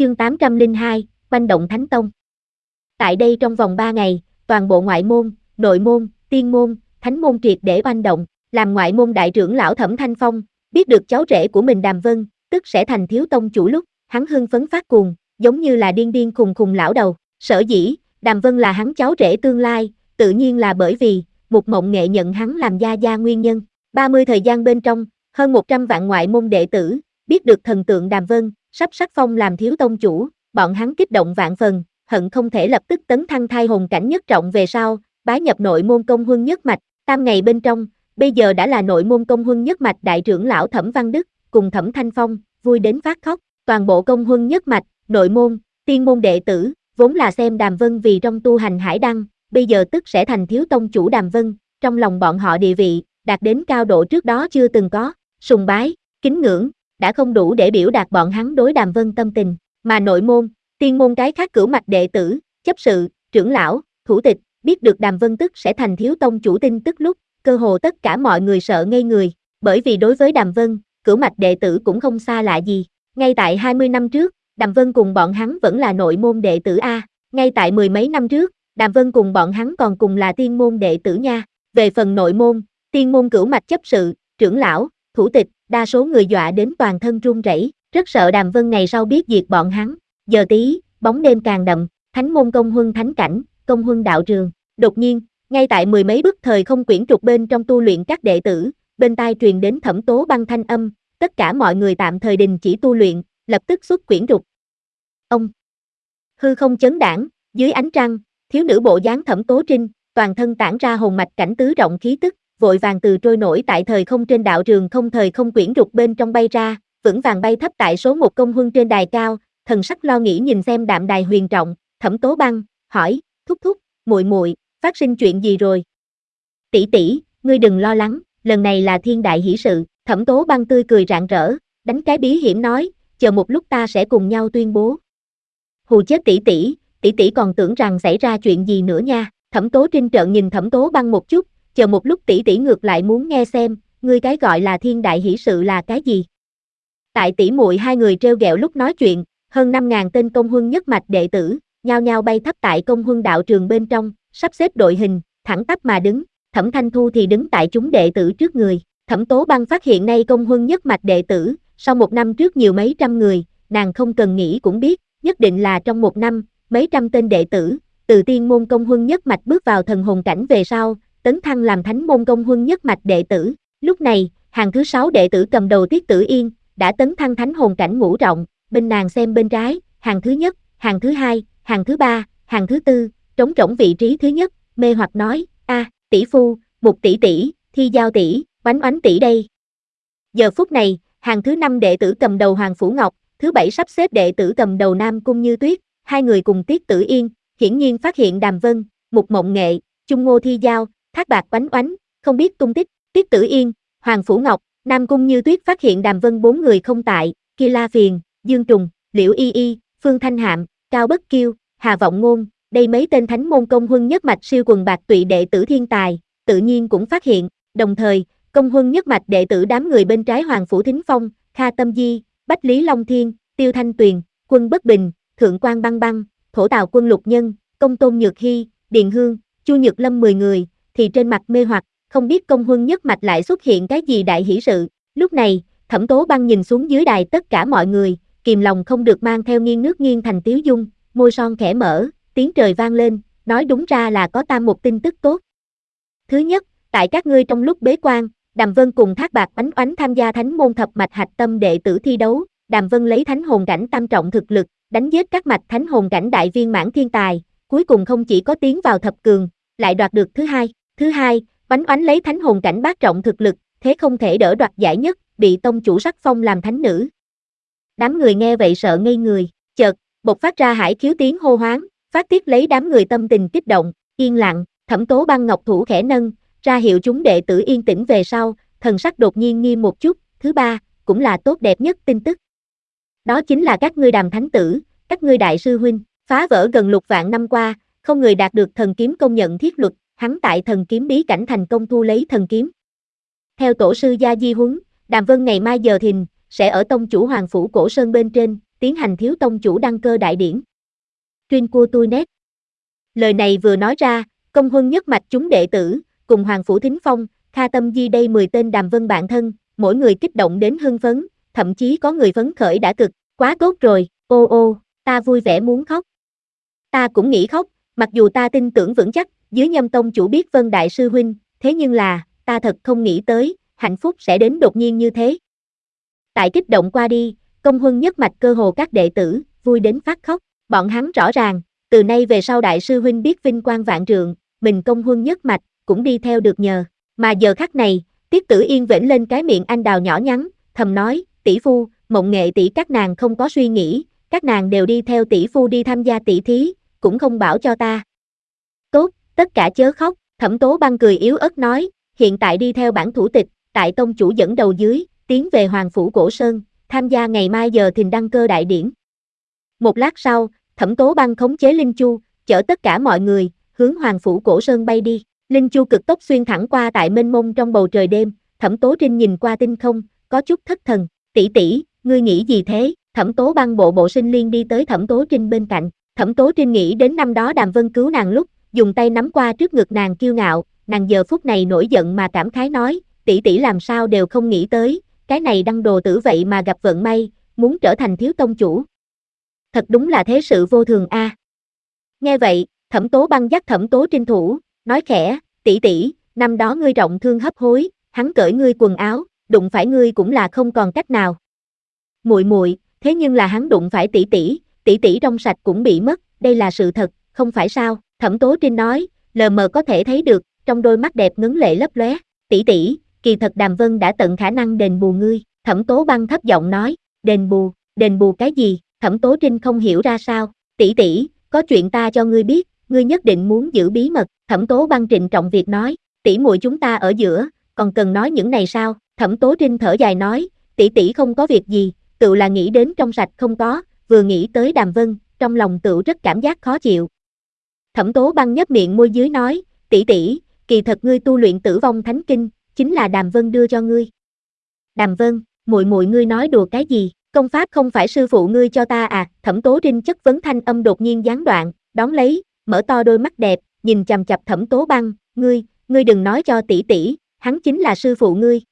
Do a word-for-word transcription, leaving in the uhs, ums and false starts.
Chương tám trăm lẻ hai, Quanh động Thánh Tông. Tại đây trong vòng ba ngày, toàn bộ ngoại môn, nội môn, tiên môn, thánh môn triệt để oanh động, làm ngoại môn đại trưởng lão Thẩm Thanh Phong, biết được cháu rể của mình Đàm Vân, tức sẽ thành thiếu tông chủ lúc, hắn hưng phấn phát cuồng, giống như là điên điên khùng khùng lão đầu. Sở dĩ, Đàm Vân là hắn cháu rể tương lai, tự nhiên là bởi vì, Mục Mộng Nghệ nhận hắn làm gia gia nguyên nhân. ba mươi thời gian bên trong, hơn một trăm vạn ngoại môn đệ tử, biết được thần tượng Đàm Vân, sắp sắc phong làm thiếu tông chủ, bọn hắn kích động vạn phần, hận không thể lập tức tấn thăng thai hồn cảnh nhất trọng về sau, bái nhập nội môn công huân nhất mạch. Tam ngày bên trong, bây giờ đã là nội môn công huân nhất mạch đại trưởng lão Thẩm Văn Đức, cùng Thẩm Thanh Phong, vui đến phát khóc. Toàn bộ công huân nhất mạch, nội môn, tiên môn đệ tử, vốn là xem Đàm Vân vì trong tu hành hải đăng, bây giờ tức sẽ thành thiếu tông chủ Đàm Vân, trong lòng bọn họ địa vị, đạt đến cao độ trước đó chưa từng có, sùng bái, kính ngưỡng, đã không đủ để biểu đạt bọn hắn đối Đàm Vân tâm tình, mà nội môn, tiên môn cái khác cửu mạch đệ tử, chấp sự, trưởng lão, thủ tịch, biết được Đàm Vân tức sẽ thành thiếu tông chủ tin tức lúc, cơ hồ tất cả mọi người sợ ngây người, bởi vì đối với Đàm Vân, cửu mạch đệ tử cũng không xa lạ gì, ngay tại hai mươi năm trước, Đàm Vân cùng bọn hắn vẫn là nội môn đệ tử A, ngay tại mười mấy năm trước, Đàm Vân cùng bọn hắn còn cùng là tiên môn đệ tử nha, về phần nội môn, tiên môn cửu mạch chấp sự, trưởng lão, thủ tịch, đa số người dọa đến toàn thân run rẩy, rất sợ Đàm Vân ngày sau biết diệt bọn hắn. Giờ tí, bóng đêm càng đậm, thánh môn công huân thánh cảnh, công huân đạo trường, đột nhiên, ngay tại mười mấy bức thời không quyển trục bên trong tu luyện các đệ tử, bên tai truyền đến Thẩm Tố Băng thanh âm, tất cả mọi người tạm thời đình chỉ tu luyện, lập tức xuất quyển trục. Ông hư không chấn đãng, dưới ánh trăng, thiếu nữ bộ dáng Thẩm Tố Trinh, toàn thân tản ra hồn mạch cảnh tứ rộng khí tức, vội vàng từ trôi nổi tại thời không trên đạo trường không thời không quyển trục bên trong bay ra, vững vàng bay thấp tại số một công huân trên đài cao, thần sắc lo nghĩ nhìn xem đạm đài huyền trọng, Thẩm Tố Băng, hỏi, thúc thúc, muội muội, phát sinh chuyện gì rồi? Tỷ tỷ, ngươi đừng lo lắng, lần này là thiên đại hỷ sự. Thẩm Tố Băng tươi cười rạng rỡ, đánh cái bí hiểm nói, chờ một lúc ta sẽ cùng nhau tuyên bố. Hù chết tỷ tỷ, tỷ tỷ còn tưởng rằng xảy ra chuyện gì nữa nha. Thẩm Tố Trinh trợn nhìn Thẩm Tố Băng một chút, chờ một lúc tỷ tỷ ngược lại muốn nghe xem, ngươi cái gọi là thiên đại hỷ sự là cái gì? Tại tỷ muội hai người trêu ghẹo lúc nói chuyện, hơn năm ngàn tên công huân nhất mạch đệ tử, nhao nhao bay thấp tại công huân đạo trường bên trong, sắp xếp đội hình, thẳng tắp mà đứng, Thẩm Thanh Thu thì đứng tại chúng đệ tử trước người. Thẩm Tố Băng phát hiện nay công huân nhất mạch đệ tử, sau một năm trước nhiều mấy trăm người, nàng không cần nghĩ cũng biết, nhất định là trong một năm, mấy trăm tên đệ tử, từ tiên môn công huân nhất mạch bước vào thần hồn cảnh về sau, tấn thăng làm thánh môn công huân nhất mạch đệ tử. Lúc này, hàng thứ sáu đệ tử cầm đầu Tiết Tử Yên, đã tấn thăng thánh hồn cảnh ngũ trọng, bên nàng xem bên trái, hàng thứ nhất, hàng thứ hai, hàng thứ ba, hàng thứ tư, trống rỗng vị trí thứ nhất, mê hoặc nói, a, tỷ phu, Mục tỷ tỷ, Thi Giao tỷ, Oánh Oánh tỷ đây. Giờ phút này, hàng thứ năm đệ tử cầm đầu Hoàng Phủ Ngọc, thứ bảy sắp xếp đệ tử cầm đầu Nam Cung Như Tuyết, hai người cùng Tiết Tử Yên, hiển nhiên phát hiện Đàm Vân, Mục Mộng Nghệ, Chung Ngô Thi Giao, Thác Bạt Oánh Oánh, không biết tung tích. Tiết Tử Yên, Hoàng Phủ Ngọc, Nam Cung Như Tuyết phát hiện Đàm Vân bốn người không tại, Kia La Phiền, Dương Trùng, Liễu Y Y, Phương Thanh Hạm, Cao Bất Kiêu, Hà Vọng Ngôn, đây mấy tên thánh môn công huân nhất mạch siêu quần bạc tụy đệ tử thiên tài, tự nhiên cũng phát hiện, đồng thời, công huân nhất mạch đệ tử đám người bên trái Hoàng Phủ Thính Phong, Kha Tâm Di, Bách Lý Long Thiên, Tiêu Thanh Tuyền, Quân Bất Bình, Thượng Quan Băng Băng, Thổ Tào Quân Lục Nhân, Công Tôn Nhược Hy, Điền Hương, Chu Nhược Lâm mười người, thì trên mặt mê hoặc, không biết công huân nhất mạch lại xuất hiện cái gì đại hỷ sự. Lúc này, Thẩm Tố Băng nhìn xuống dưới đài tất cả mọi người, kìm lòng không được mang theo nghiêng nước nghiêng thành tiếu dung, môi son khẽ mở, tiếng trời vang lên, nói đúng ra là có tam một tin tức tốt. Thứ nhất, tại các ngươi trong lúc bế quan, Đàm Vân cùng Thác Bạt Oánh Oánh tham gia thánh môn thập mạch hạch tâm đệ tử thi đấu, Đàm Vân lấy thánh hồn cảnh tam trọng thực lực, đánh giết các mạch thánh hồn cảnh đại viên mãn thiên tài, cuối cùng không chỉ có tiến vào thập cường, lại đoạt được thứ hai. Thứ hai, Oánh Oánh lấy thánh hồn cảnh bát trọng thực lực, thế không thể đỡ đoạt giải nhất, bị tông chủ sắc phong làm thánh nữ. Đám người nghe vậy sợ ngây người, chợt, bộc phát ra hải khiếu tiếng hô hoáng, phát tiết lấy đám người tâm tình kích động, yên lặng. Thẩm Tố Băng ngọc thủ khẽ nâng, ra hiệu chúng đệ tử yên tĩnh về sau, thần sắc đột nhiên nghiêm một chút. Thứ ba, cũng là tốt đẹp nhất tin tức. Đó chính là các ngươi Đàm thánh tử, các ngươi đại sư huynh, phá vỡ gần lục vạn năm qua, không người đạt được thần kiếm công nhận thiết luật, hắn tại thần kiếm bí cảnh thành công thu lấy thần kiếm. Theo tổ sư gia di huấn, Đàm Vân ngày mai giờ thìn, sẽ ở tông chủ Hoàng Phủ Cổ Sơn bên trên, tiến hành thiếu tông chủ đăng cơ đại điển. Truyên của tôi nét. Lời này vừa nói ra, Công Huân nhất mạch chúng đệ tử, cùng Hoàng Phủ Thính Phong, Kha Tâm Di đây mười tên Đàm Vân bạn thân, mỗi người kích động đến hưng phấn, thậm chí có người phấn khởi đã cực, quá tốt rồi, ô ô, ta vui vẻ muốn khóc. Ta cũng nghĩ khóc, mặc dù ta tin tưởng vững chắc, dưới Nhâm tông chủ biết Vân đại sư huynh, thế nhưng là, ta thật không nghĩ tới, hạnh phúc sẽ đến đột nhiên như thế. Tại kích động qua đi, Công Huân nhất mạch cơ hồ các đệ tử, vui đến phát khóc, bọn hắn rõ ràng, từ nay về sau đại sư huynh biết vinh quang vạn trượng, mình Công Huân nhất mạch, cũng đi theo được nhờ, mà giờ khắc này, Tiết Tử Yên vểnh lên cái miệng anh đào nhỏ nhắn, thầm nói, tỷ phu, Mộng Nghệ tỷ các nàng không có suy nghĩ, các nàng đều đi theo tỷ phu đi tham gia tỷ thí, cũng không bảo cho ta. Tốt, tất cả chớ khóc, Thẩm Tố Băng cười yếu ớt nói, hiện tại đi theo bản thủ tịch, tại tông chủ dẫn đầu dưới, tiến về Hoàng Phủ Cổ Sơn, tham gia ngày mai giờ thìn đăng cơ đại điển. Một lát sau, Thẩm Tố Băng khống chế Linh Chu, chở tất cả mọi người, hướng Hoàng Phủ Cổ Sơn bay đi. Linh Chu cực tốc xuyên thẳng qua tại mênh mông trong bầu trời đêm, Thẩm Tố Trinh nhìn qua tinh không, có chút thất thần, tỷ tỷ, ngươi nghĩ gì thế? Thẩm Tố Băng bộ bộ sinh liên đi tới Thẩm Tố Trinh bên cạnh, Thẩm Tố Trinh nghĩ đến năm đó Đàm Vân cứu nàng lúc, dùng tay nắm qua trước ngực nàng kiêu ngạo, nàng giờ phút này nổi giận mà cảm khái nói, tỷ tỷ làm sao đều không nghĩ tới, cái này đăng đồ tử vậy mà gặp vận may, muốn trở thành thiếu tông chủ. Thật đúng là thế sự vô thường a. À. Nghe vậy, Thẩm Tố Băng dắt Thẩm Tố Trinh thủ, nói khẽ, tỷ tỷ, năm đó ngươi trọng thương hấp hối, hắn cởi ngươi quần áo, đụng phải ngươi cũng là không còn cách nào. Muội muội, thế nhưng là hắn đụng phải tỷ tỷ, tỷ tỷ trong sạch cũng bị mất, đây là sự thật, không phải sao? Thẩm Tố Trinh nói, lờ mờ có thể thấy được, trong đôi mắt đẹp ngấn lệ lấp lóe, tỷ tỷ, kỳ thật Đàm Vân đã tận khả năng đền bù ngươi. Thẩm Tố Băng thấp giọng nói, đền bù, đền bù cái gì? Thẩm Tố Trinh không hiểu ra sao, tỷ tỷ, có chuyện ta cho ngươi biết, ngươi nhất định muốn giữ bí mật. Thẩm Tố Băng trịnh trọng việc nói, tỷ muội chúng ta ở giữa, còn cần nói những này sao? Thẩm Tố Trinh thở dài nói, tỷ tỷ không có việc gì, tự là nghĩ đến trong sạch không có, vừa nghĩ tới Đàm Vân, trong lòng tự rất cảm giác khó chịu. Thẩm Tố Băng nhếch miệng môi dưới nói, tỷ tỷ, kỳ thật ngươi tu luyện Tử Vong Thánh Kinh, chính là Đàm Vân đưa cho ngươi. Đàm Vân, muội muội ngươi nói đùa cái gì? Công pháp không phải sư phụ ngươi cho ta à? Thẩm Tố Trinh chất vấn thanh âm đột nhiên gián đoạn, đón lấy, mở to đôi mắt đẹp, nhìn chằm chằm Thẩm Tố Băng, ngươi, ngươi đừng nói cho tỷ tỷ, hắn chính là sư phụ ngươi.